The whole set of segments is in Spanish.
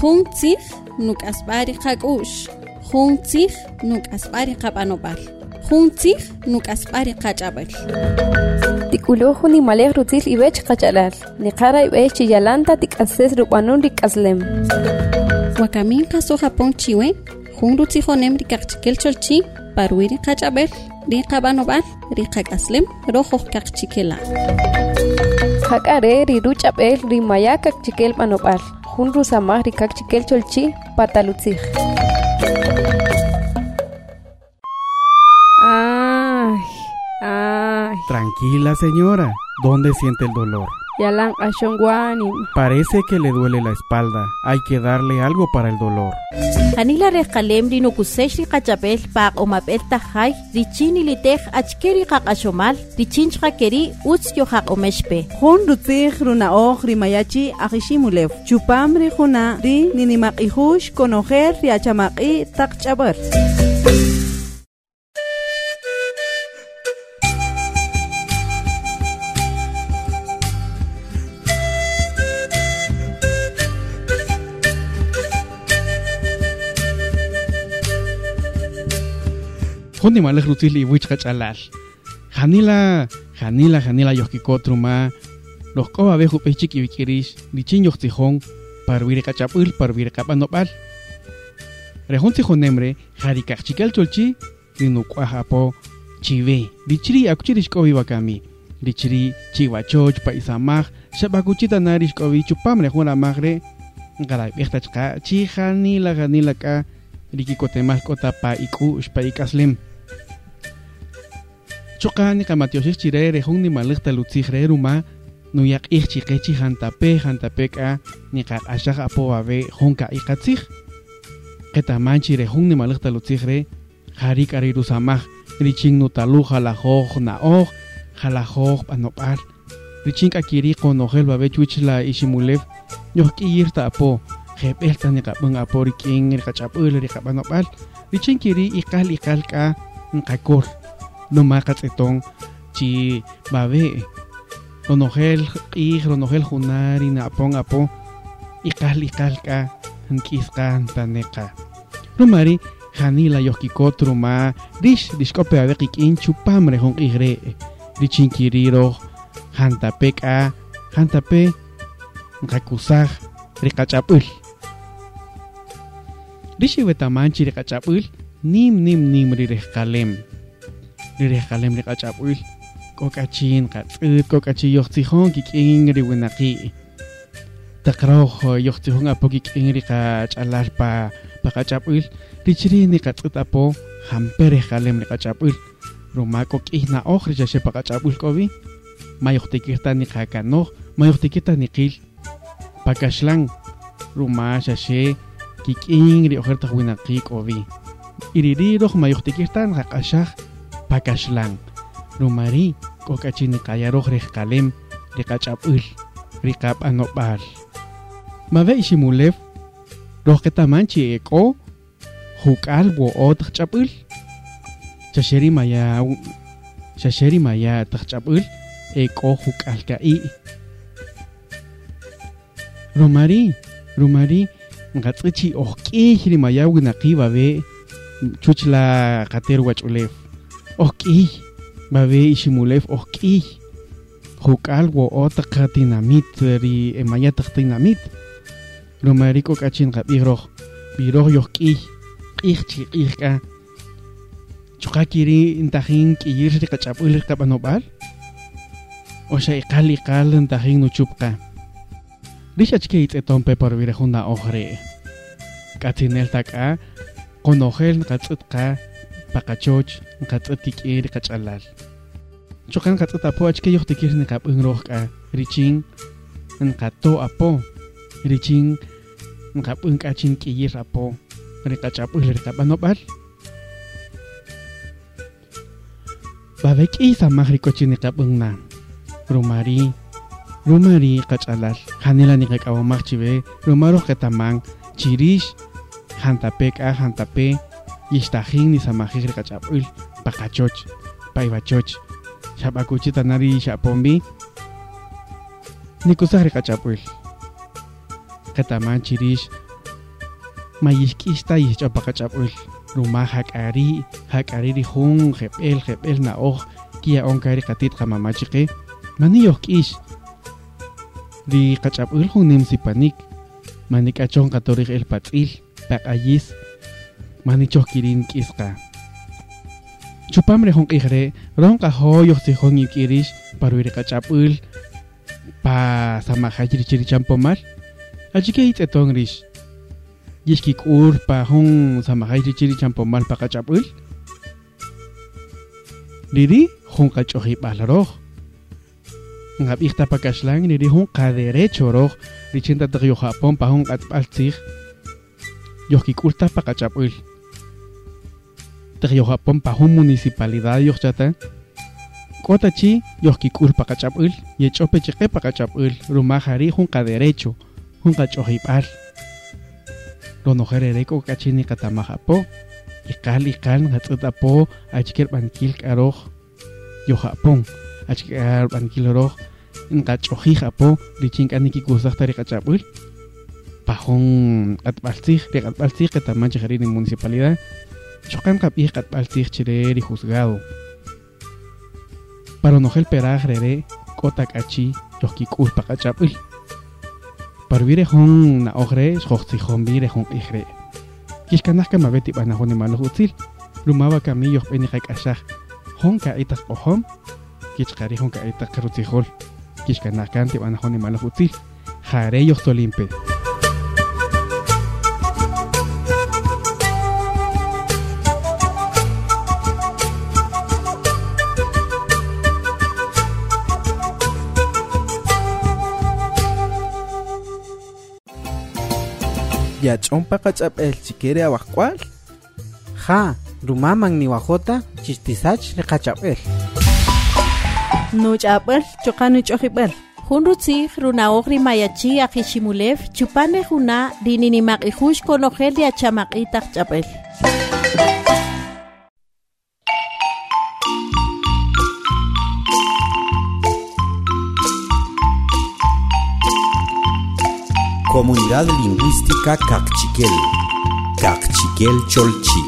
Juntzig nuk asbari qakush. Juntzig nuk asbari qapanopal. Juntzig nuk asbari qachabel. Tikuluhu ni malek rutil ibech qachalal. Ni qara ibech chiyalanta tikases rupanun rikaslem. Wakamin kaso Japón chiwe. Jun rutijonem rikaqchikel cholchi. Parwiri qachabel. Ri qapanopal. Ri qakaslem. Rojo qaqchikela. Hakare ri ruchabel ri maya qaqchikel panopal. Jun rusamah rikaqchikel cholchi patalutzig. Tranquila, señora. ¿Dónde siente el dolor? Yalan ashongwanim. Parece que le duele la espalda. Hay que darle algo para el dolor. Hanila reqalem ri nukusesh ri qachapel paq omapel tajay richini litej achkeri qaqashomal richinch qakeri utz yo qaq omeshpe. Jun rutzig runaoj ri mayachi agishimulev. Chupam ri juna ri ninimaqihush konojer ri achamaqi taqchabar. Hundi malek rutil iwich qachalal. Janila yohkikotruma. Los koba beju pechik ibikirish. Dichin yohtijón. Parvire qachapul, parvire kapanopal. Rejun tijonemre. Jarikachikal cholchi. Rinukuajapo. Chive. Dichiri akuchirish kobi bakami. Dichiri chiwachoch paisamaj. Shabakuchita narish kobi chupamre juna magre. Ngaray bechtachka. Chi janila ka. Rikikotemal kota pa iku pa ikaslem. Chokani kamatioshich chirere hungni malekta lutzigre ruma nuyak ichikechi hantape ka nika ashag apo ave honka ikatzig. Ketamanchi re hungni malekta lutzigre harik arirusamaj riching nutalu jalajoj naoj jalajoj panopar riching akiri konogel babe chuchla ishimulev yoki irta apo Jebelta ni kapung apori king ni kachapul ri kapanopal richin kiri ikal ka ngakor no makat etong chi babe ronogel hunari na apong apo ikal ka ngkiskan taneka rumari hanila yokikotruma dishkope abe kikin chupamre hon igre richin kiri ro hantape ngakusaj ri kachapul Rishi wetamanchi ri kachapul nim ri rejkalem ri kachapul kokachin kokachi yochtijón kikin ri winaki takroj yochtijón apo kikin ri kachalal pa kachapul richiri ni katzutapo hamper rejkalem ri kachapul rumako kihna oj ri chashe pa kachapul kobi mayojtikita ni kakano mayojtikita ni qil pakashlan ruma chashe kikin ri ojerta winaki kobi iriri roj mayojtikirtan qashaj pakashlan rumari kokachini kayaroj rejkalem ri kachapul ri kapanopal mabe ishimulev roj ketamanchi eko hukal wo otchapul chasheri maya tachapul eko hukal kai rumari ngatsichi ohki hiri mayawi naqi babe chuchla qater wachulev ohki babe ishimulev ohki hukal wo otaqatinamit ri emaya taqtinamit rumari kokachin qabiroj yohki qihka chukakiri intajin kiyir ri qachapul ri kapanopal osha iqal intajin nuchupqa Richachke itzetompe por virejuna ojre. Katzinel taka, konogel katzutka, pakachoch, katzutikir kachalal. Chokan katzutapo achke yochtikir nikap ungrojka, riching, nkato apo, riching, nkap unkachin kiyir apo, rikachapul rikapanopal. Babek isa mahrikochin nikap ungna. Rumari kachalal hanila ni kakawamak chive rumaro ketamang chirish hantape yishtajin ni samajir kachapul pakachoch paibachoch shabakuchi tanari shapombi nikusah kachapul ketamang chirish mayishkista yishchapakachapul ruma hakari rihun jebel naoj kia onkari qatit qamamachiqe maniyoj k'ish ri qachapul jun nimsipanik manikachon qatorij el patz'il paq'ayis manichoj kirin k'isqa chupam re jun q'ijre ron qajoyoj sijon ik'irish parwiri qachapul pa samajay chirichirichampomar achike itz'eton rish yishkik'ur pa jun samajay chirichirichampomar pa qachapul riri jun qach'ojib'al roj ngab'ijta pa kaxlan riri jun qaderecho roj richinta taq yojapon pa jun q'atb'al tzij yojkik'ultaj pa qachapul taq yojapon pa jun municipalidad yojchata k'otachi yojkik'ul pa qachapul yech'ope chiqe pa qachapul rumajari jun qaderecho jun qach'ojib'al ronojerere k'ok'achini qatamajapo iqal qatz'ätapo achker b'ankil k'aroj yojapon achker b'ankil roj nqach'ojij apo richin k'ani kikusajta ri qachapul pa jun q'atb'al tzij qetaman chijari ri municipalidad choqan qab'ij q'atb'al tzij chire ri juzgado paronojel peraj rere k'ota k'achi yojkik'ul pa qachapul parwire jun na'oj re xojtzijon b'ire jun q'ij re kixkanaj kamab'et tib'anaj jun nimaloj utzil rumaba kami yojb'eni qak'axaj jun ka'itaq q'ojom kichqari jun ka'itaq rutzijol kixkanaj kan tib'anaj jun nimaloj utzil jare yojtolimpe yach'ompa qach'ab'el chikere awajk'wal ja rumaman niwajota chistisach liqach'ab'el nuch'ab'el choqan nuch'ojib'el jun rutzij runaoj rimayachi ajiximulev chupane juna rininimaq'ijush konojel ri achamaq'itaq ch'ab'el Comunidad Lingüística Kaqchikel Cholchi.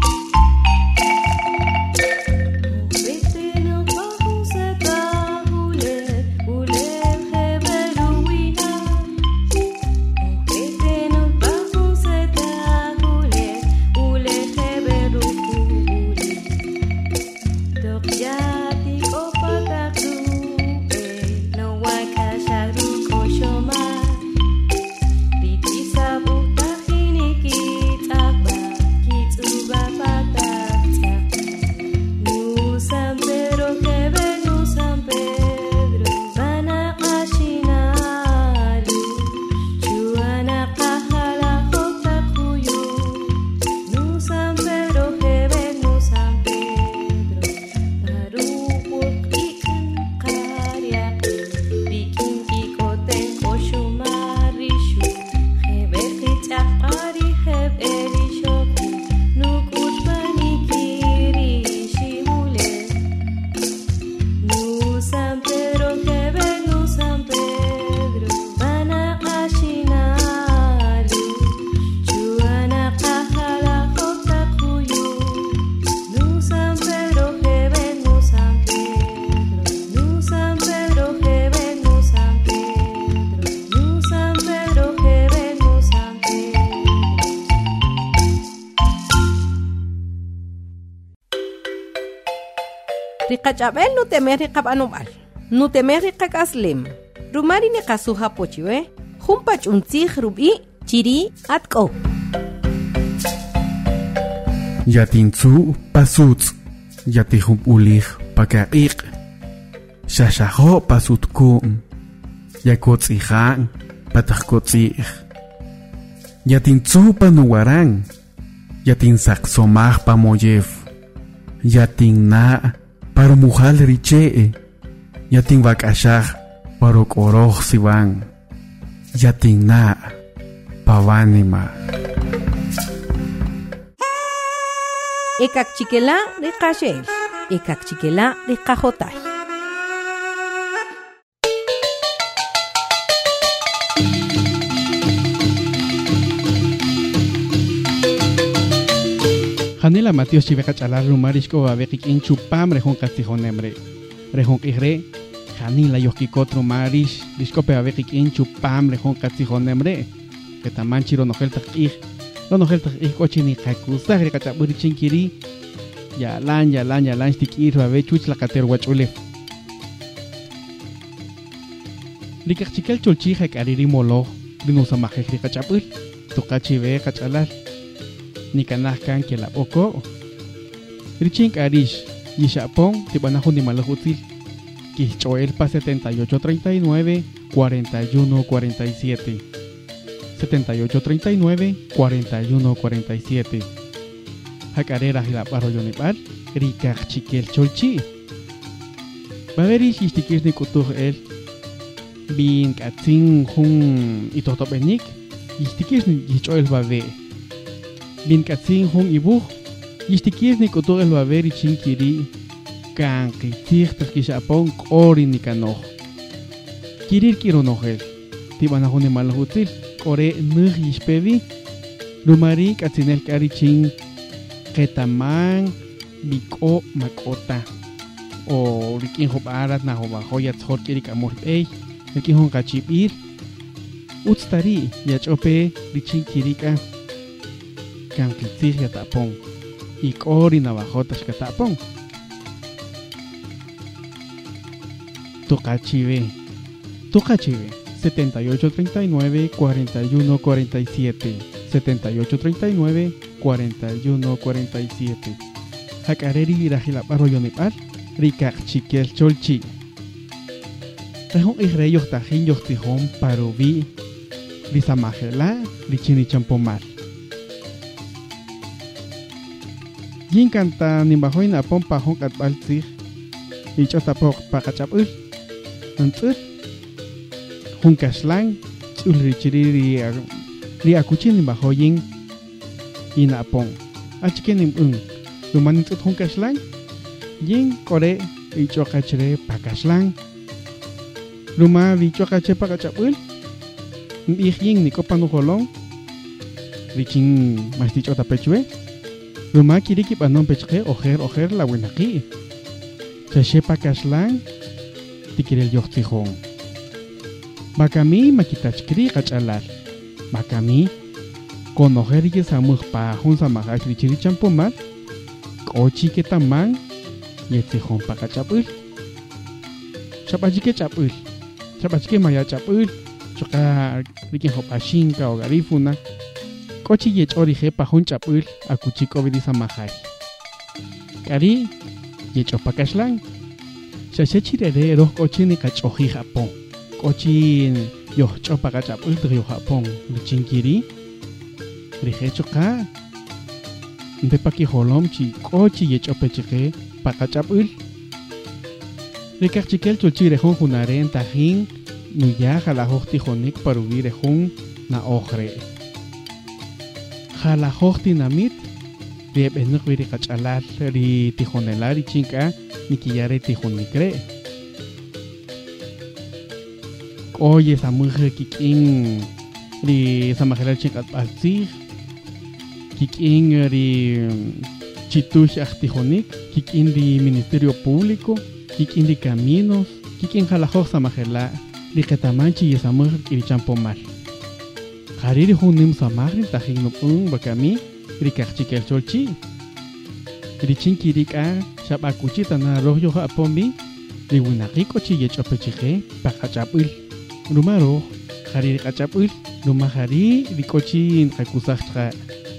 Riqach'ab'el nutemer riqab'anub'al nutemer riqak'aslim rumari niqasuja pochiwe jun pach'untzij rub'i chiri atk'o Yatintzu pasutz yatijub'ulij pakaq'iq xaxajo pasutku'm yakotz'ijan patajkotz'ij yatintzu panuwaran yatinsaqsomaj pamoyev yatinna' parumujal riche'e yatinwak'axaj parok'oroj siwan yatinna' pawanima ekakchikela riqaxel ekakchikela riqajotay Janela Matios chiveca chalar rumarisco va beqik in chupam rejón castijonembre. Rejón igre, Janila yoskikot rumarish, discope va beqik in chupam rejón castijonembre. Que tamanchiro nojeltak ig, lo nojeltak ig cochini kakusa, recachapuri chinkiri. Yalan, stikir va bechuch la cater huachule. Rikachikel cholchi ariri molo, dinusamaje rikachapul, tokachi ve kachalar. Nikanahkan que la oko Richink Arish Yishapon Tibanajo ni Malajutil Kichoel pa 7839 4147 7839 4147 Hakarera la Barroyonipal Rikach Chikel Cholchi Baverish Istikir ni Kutuh el Bin Katzin Hun Itotopenik Istikir ni Yichoel Bave Bin katzin hong ibuh, yistikir ni kotor el baberi chinkiri, kan kitir takishapon kori ni kanoh. Kirir kironohel, tibanahon ni malhutil, kore nuh yispevi, rumari katzinel kari chin, ketaman, biko makota. O rikin hobarat na hobahoyat hor kiri kamor ey, rikin hong kachipir, utstari, yachope, richin kirika. Kan kitzih ya tapong ikori navajotas que tapong Tokachive 7839 4147 7839 4147 Hakareri irahila barroyonipal Rikak chikel cholchi Rejón igreyo tajin yochtijón parubi Risamajela richini champomar Yin canta nimbajoin a pompa honk at balzig, y chotapok pakachapul, antzut, hunkaslang, chulrichiri riakuchin nimbajoyin, in a pong, achkenim lumanitut hunkaslang, yin kore, y chokachre pakaslang, luma vi chokache pakachapul, yin nikopanuholong, richin mastichotapechue. Ruma kiriki panon pechke ojer la buenaki. Chashepa kaslang tikirel yochtijón. Bakami makitachkri kachalar. Bakami con ojer y samuj pa hun samajach richiri champomat. Kochi que tamang yetzijón pa kachapul. Chapachike chapul. Chapachike maya chapul. Choka rikin hopashinka o garifuna. Kochi yech orije pa hun chapul a kuchiko vidisa mahai. Kari yech opakashlang. Shashechirere roh kochi ni kachoji Japón. Kochi yoh chopa chapul trio Japón. Lichinkiri. Rije choka. Ndepaki holom chi kochi yech opechike pa kachapul. Rikachikel cholchi rejón junare en tajín. Nuya jalajoj tijonik parubi rejón na ojre. Jalajojti namit, de benuk viri kachalar, ri tijonelari chinka, nikiyare tijonikre. Oye, esa mujer kikin, ri samajelar chinkat balzig, kikin ri chitush tijonik, kikin ri Ministerio Público, kikin ri Caminos, kikin jalajoj samajelar, ri ketamanchi y esa mujer kirichampomal. Hariri hunim samagri tajin bakami rikachchikel cholchi richinki rika shabakuchi tana rojo apombi riwinaki kochi yechopechiche pakachapul rumaro hariri kachapul rumahari rikochi kakusachtra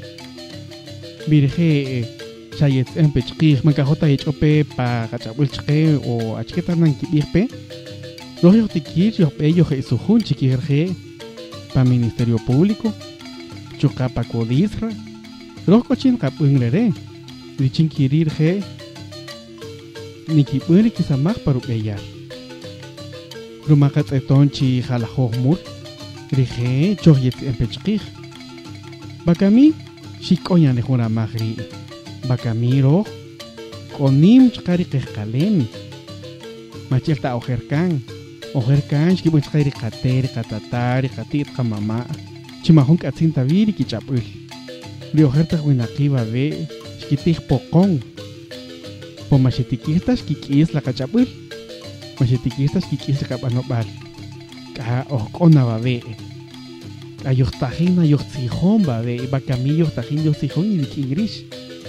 birje chayet empechki mankajota yechope pakachapul chke o achketanan kibirpe rojo tikir yope yo jesuhun chikirje pa Ministerio Público, chocapa codisra, los cochin capunglere, richinkirir he, nikipuri kisamag parupeyar. Rumakat etonchi jalajomur, rije choyet empechkij. Bakami, shikoyan de jura magri, bakamiro, konim chkari kejkalem, machelta ojerkan. Ojer kanch ki buenskay kater katatari katit kamama chimahon katsin tabiri ki chapul ri ojer ta winaki babe kitih pokong. Po machetiquistas kikis la kachapul. Machetiquistas kikis la kapanopal. Ka okona babe. Ka yohtajina yohtijón babe. Bakami yohtajin yohtijón y dikingrish.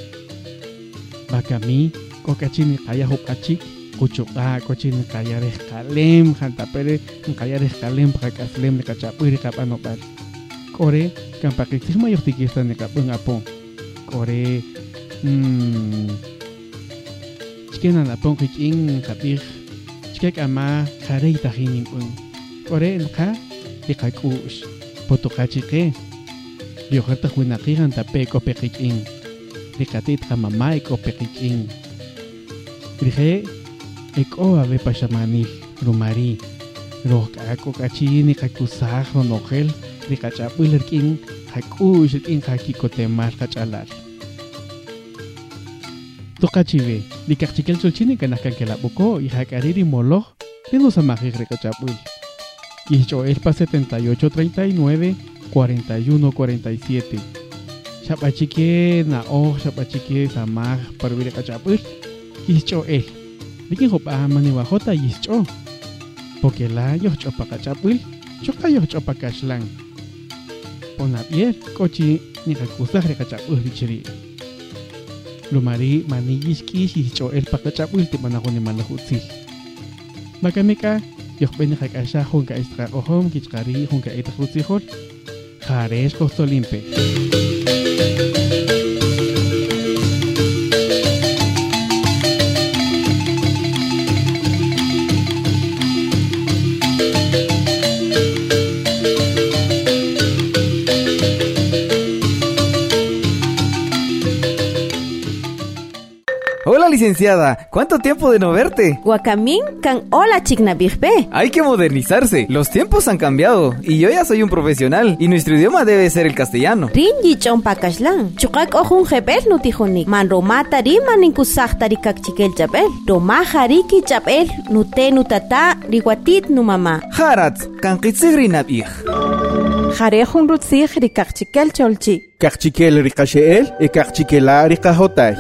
Bakami kokachini kaya hopachik. Kuchuka kochini kaya reskalem. Jantapere kaya reskalem pakaslem le kachapul kapanopal. Kore kampakisma yohtikistas ne kapungapon. Kore Chikena na pong kiking kapir chikek ama kharei tahinin pun ore enka ikakush potokachike yoharta huinaqigan tape kopekiking dikatit kamama kopekiking rije eko ave pashamanil rumari roka kokachini kakusaj nogel dikachapul king hakush king hakikotemal kachalar Tokachive, di Carchiquel Cholchini Kanakan Kelapoko y Hakariri Molo, de los amajis Recachapul. Quichoel pa 78 39 41 47. Chapachique Nao, Chapachique Samaj, Parvire Cachapul. Quichoel. Viking Hopa Manibajota Yischo. Pokela Yochopa Cachapul, Choka Yochopa Cashlang. Ponapier, Cochi, ni Hakusa Recachapul Richeri. Lumari manigis kisi cho el pakachapul te manako ni malahutsil. Makamika yohben hakasha honka istra ohom kichkari honka itahutsihol. Jares kostolimpe. Hola, licenciada. ¿Cuánto tiempo de no verte? Guacamin can hola chigna bigbe. Hay que modernizarse. Los tiempos han cambiado y yo ya soy un profesional y nuestro idioma debe ser el castellano. Ringi chompa kashlan. Chukak ojun jebel nutijonik. Man romata riman inkusakta rikak chikel jabel. Roma hariki jabel nute nutata riwatit nu mama. Harat kan kitsigri nabih. Jarejun rutzig rikak chikel cholchi. Carchiquel ricacheel y carchiquela ricajotay.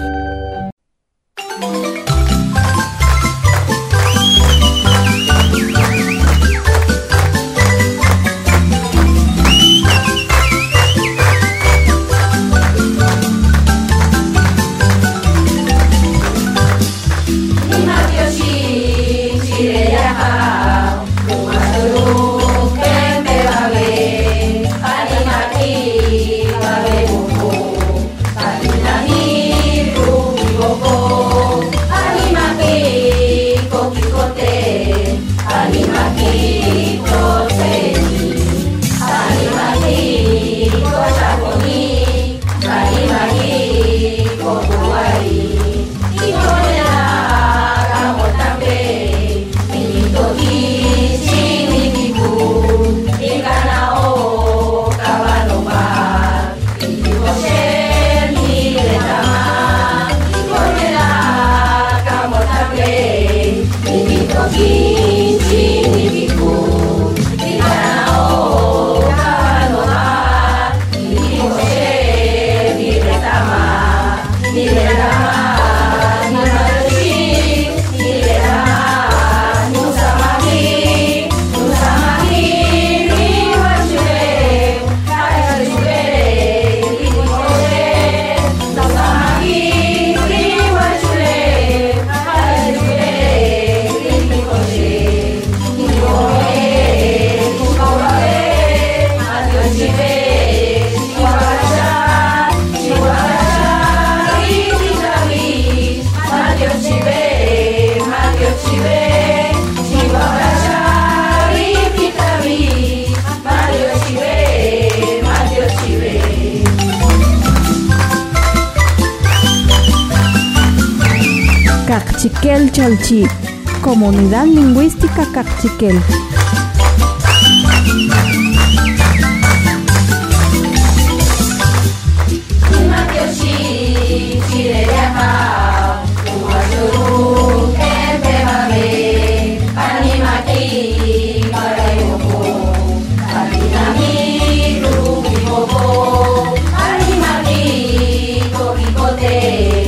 Carchiquel Cholchi, Comunidad Lingüística Carchiquel. Anima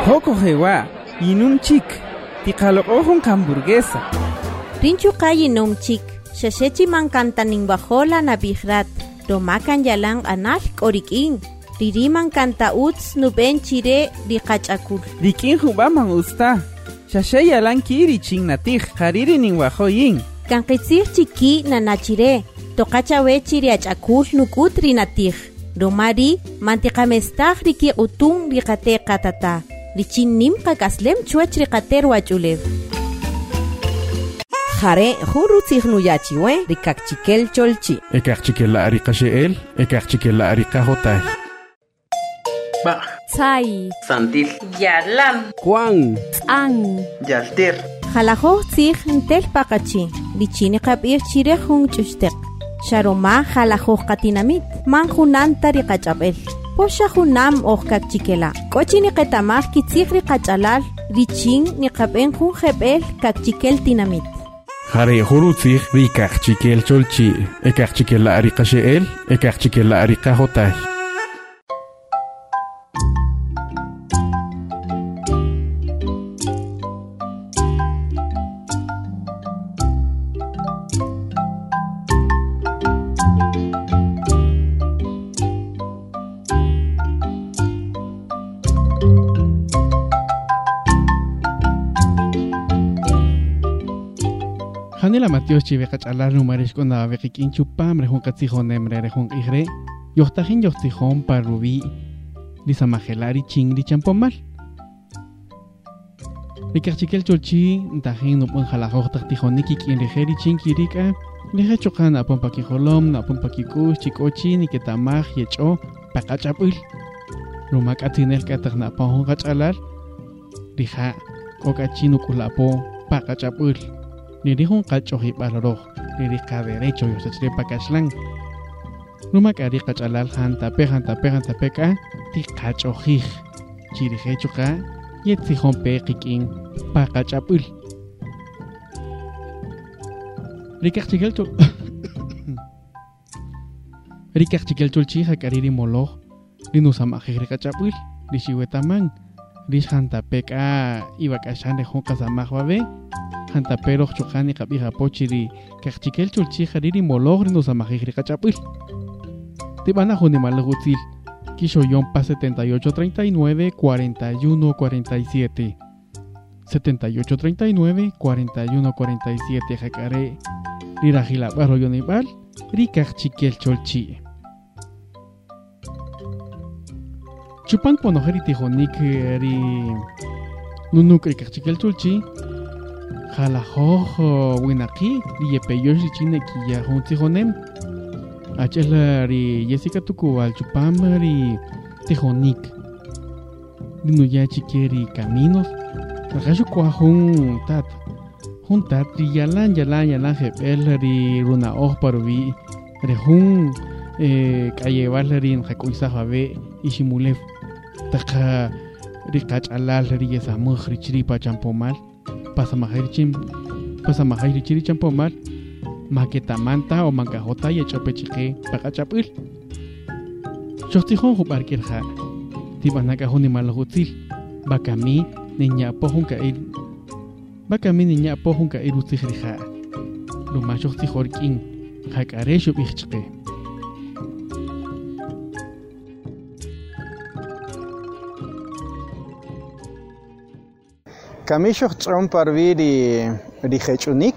Joko hewa, inum chik, tikalo ojun hamburguesa. Rinchu kay inum chik, shashechi man kantaning bajola na bihrat, romakan yalang anal koriking. Ririman kanta uts nuben chire rikachakul. Rikin hubaman usta. Shashe yalan kiri ching natij, hariri ning wajoyin. Kankitsir chiki na nachire, tokacha wechiri achakul nukutri natij. Romari, mantikamestah riki utun rikate katata. Richin nim kakaslem chuach rikater wachulev. Jare, jurutzig nuyachiwe, rikakchikel cholchi. Ekakchikela rikasheel, ekakchikela rikahotay. Bah, Tsai, Santil, Yalam, Juan, An, Yalter. Jalajo tzig ntel pakachi, lichini kabir chire jung chustek. Sharoma jalajo katinamit, man junanta rikachabel. Posha junam ohkak chikela. Kochi ni ketamar kitzig rikachalal, lichin ni kaben jun jebel kak chikel tinamit. Jare jurutzig rikakchikel cholchi, ekakchikela rikasheel, ekakchikela rikahotay. Hanela Matios chivekach alar numarish con la vekikin chupam rejun katzijonem rejun igre yohtajin yohtijón parrubi lisamajelari chingri champomal rikachikel cholchi ntajin nupun jalajoj tajtijoniki kin rejeri chinkirika leje chokan apon pakijolom napon pakikush chikochi niketamaj yecho pakachapul rumak atinel katajnapon gachalar rija kokachinukulapo pakachapul Nirihun kachohi baloro, nirika derecho yosachre pakashlan. Numakari kachalal hantapeka, ti kachohij. Chirihechuka, yetzihon pekikin, pakachapul. Rikachigel chulchija kariri moloh, linusamaje kachapul, rishiwetaman, rishantapeka, ibakashan de honkazamahwabe. Hantapero chukani kabija pochiri kachchikel chulchi hariri mologri nos amajiri kachapul tibana junimalgutzil kisho yompa 7839 41 47 7839 41 47 jakare rirajila barro yonibal rikachchikel cholchi chupan ponojeri tijonik ri nunuk rikachchikel cholchi Jalajojo winaki riyepeyoshi chineki ya hontijonem achela ri Jessica tukual chupam ri tijonik dinuya chikeri caminos rakashu kwa juntat ri yalan jebel ri runa parubi rejun kayeval ri njakuisa jabe ishimulev taka ri kachalal ri yesamuj ri chiripa champomal pasamajiri chiri champomal maquetamanta o mancajota y chopechique pakachapul chostijon juparkirja tibanaka junimalhutzil bakami niña pohunka irutzijrija lumachostijorkin jakareshu bichque Kamishoch tron parviri rijechunik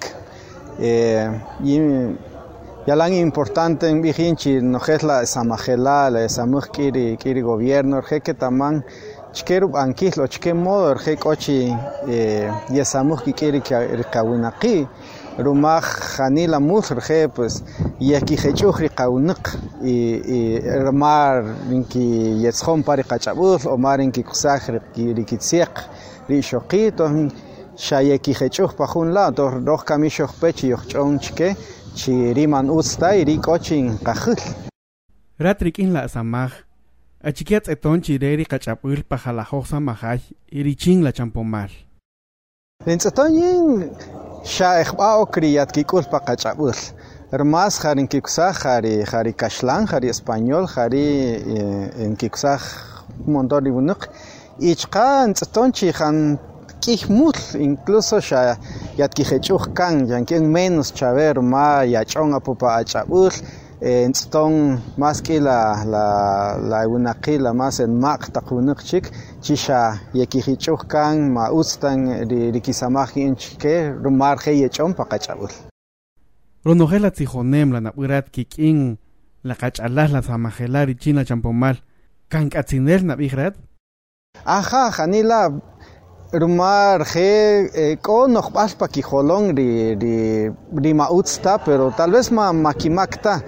yalang importante en bijinchi nojetla samajela la samuj kiri gobierno que taman chkeru ankis lo chke modo kochi yesamuj kiri kawinaqi rumaj janila mus pues yaki jechuj riqawniq y mar inki yetzjon pari qachabuz o mar inki kusaj rikitsiq rishoqito shayeki jechuj pajun la dos kamishoj pechi yochon chke chiriman usta iri kochin qajul ratrikin la samaj achikiat eton chireri qachapul pajalajoj samajaj irichin la champomal Lintzatoyin shaekhbao kriyat kikul paqachapul Hermas jarin kikusaj jari kashlan jari español jari en kikusaj un montón de bunuq ichqan tz'tonchi jan kihmul incluso yatkijechukan yanken menos chaver ma yachon apupa achabul tz'ton más que la unaqila más en maq taqunqchik chisha yakijechukan ma ustan rikisamaj inchke rumarje yachon paqachabul Ronogela tzijonem la naburat kikin la qachalah la samajelar y china champomal kankatzinel nabigrat Ajá janila rumar je konoq balpa kijolong ri mautsta pero tal vez makimakta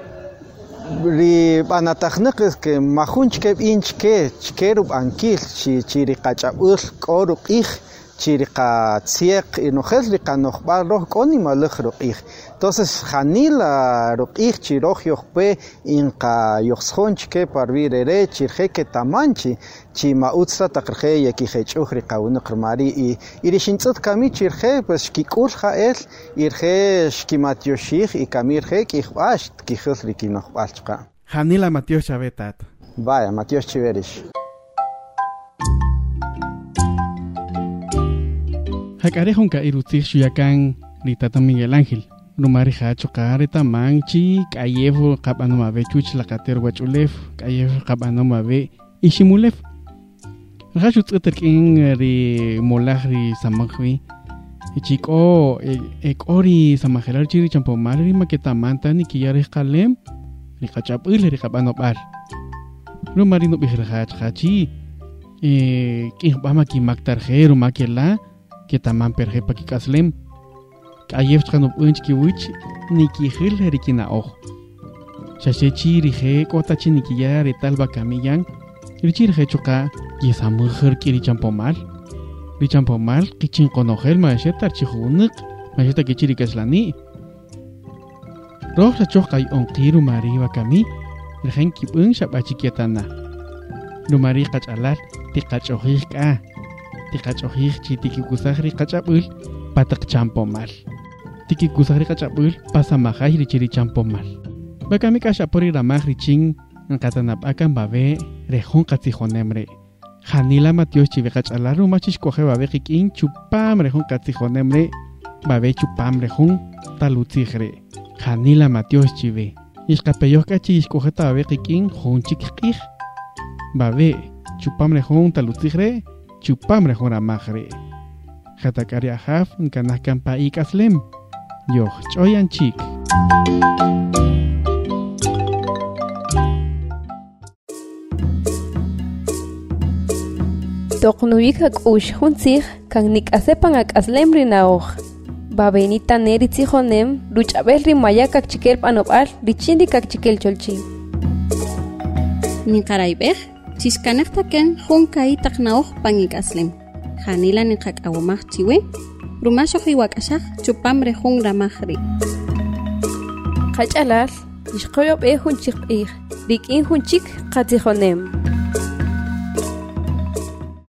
ri banatajniq es que majunchke inchke chkerub ankil chiri qachabul qoruq ij chiri qatsiq inojel ri qanoqbal roh koni malaj ruqij entonces janila ruqij chiroj yoqpe inqa yoqsjonchke parvirere chirje que tamanchi chi mautsta taqrje yakijechuj ri qawnuq mari y ri shintzut kami chirje pues kikul jael irje shkimatyoshij y kamirje kijbash kijul ri kinoqbalchqa Janila Matios Chavetat Vaya Matios Chiverish Hakarejon ka irutzig shuyakan ni Tata Miguel Ángel Numari hacho kareta manchi kayevo qabanoma ve chuch la kater wachulef kayevo qabanoma ve ishimulef Rachu tsaterkin ri molahri samagwi ichiko ekori samajelar chiri champomar ri maketamanta ni kiyare qalem ri qachapul ri qabanobal Numari no bihirhat hachi bama ki maktarjero makela que taman perje pa ki kaslem kayef chano punch ki wich ni ki khil herikina oj shashi rije kota chini ki ya retal ba kamiyan richi rije choka ki samujher ki richampomal kichin konojel ma shetar chihunik ma sheta ki chiri kaslani roh sa chok kay onqiru mari ba kami rijen ki punch shabachi kietana numari qachalar tiqachohij ka tiqachohij chi tikikusajri qachapul patak champomal tikikusajri qachapul pasamajaj richiri champomal bakami kashapori ramaj richin anqatanap akan babe rejon qatzijonemre Janila Matios chive qachalar rumachish koje babe qikin chupam rejon qatzijonemre babe chupam rejon talutzijre Janila Matios chive ishqapeyoj kachish kojeta babe qikin jonchik qij Babe, chupamre hon talutzigre, chupamre hon amagre. Jatakari ahaf, nkanakan pa ikaslem. Yoh, choyan chik. Toknuik hak ush hunzig, kan nik asepan ak aslem rinaoj. Babe nita neri tzijonem, luchabel rimaya kak chikel panopal, richindi kak chikel cholchi. Nikaraibej, Chiskanektaken junkai taknaoj pangikaslem. Janila nikak awamaj chiwe. Rumasho hiwakashaj chupamre jun ramajri. Qachalar, ishqoyob hunchik ig. Rikin hunchik qatzijonem.